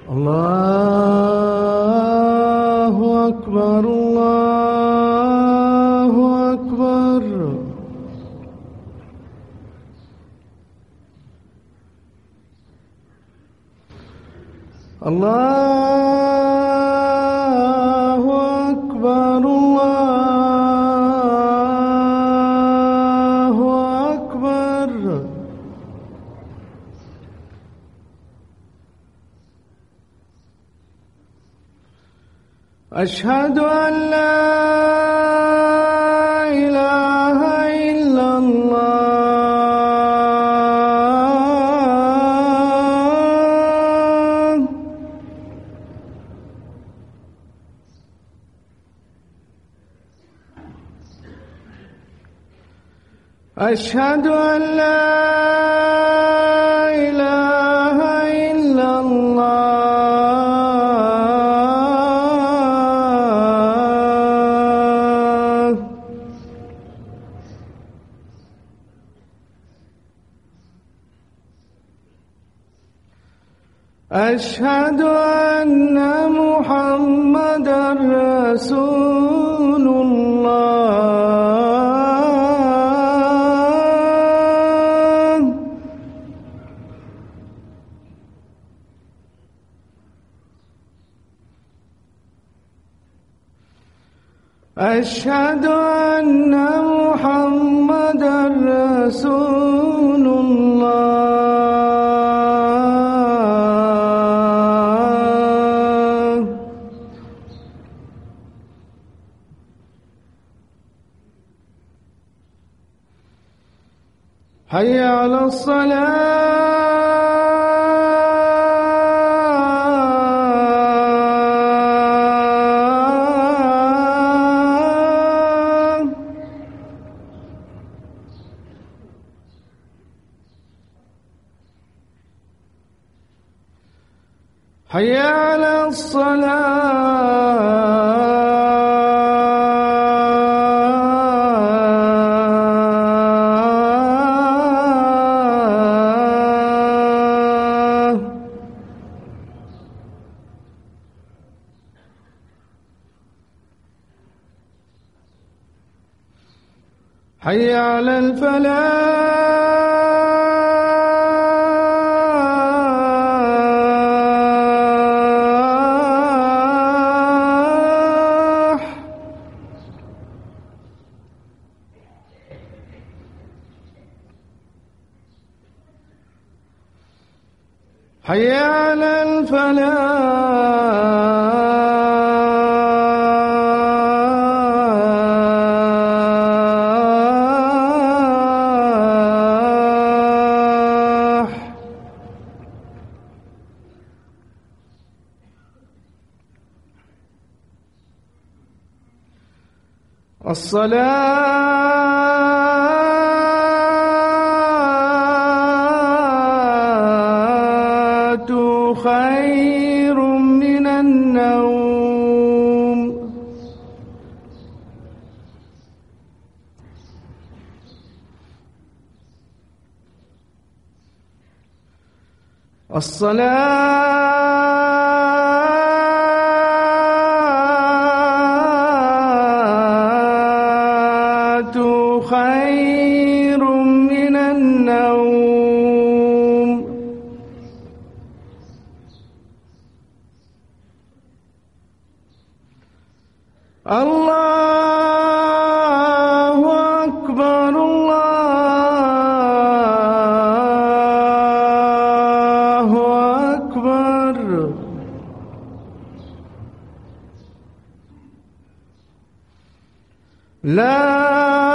الله أكبر الله أكبر. الله أكبر الله أكبر. أشهد أن لا إله إلا الله. أشهد أن لا إله إلا الله. أشهد أن محمدًا رسول الله. أشهد أن محمدًا رسول الله. حي على الصلاة. حي على الصلاة. حي على الفلاح. حي على الفلاح. الصلاة خير من النوم. الصلاة خير من النوم. الله أكبر الله أكبر. لا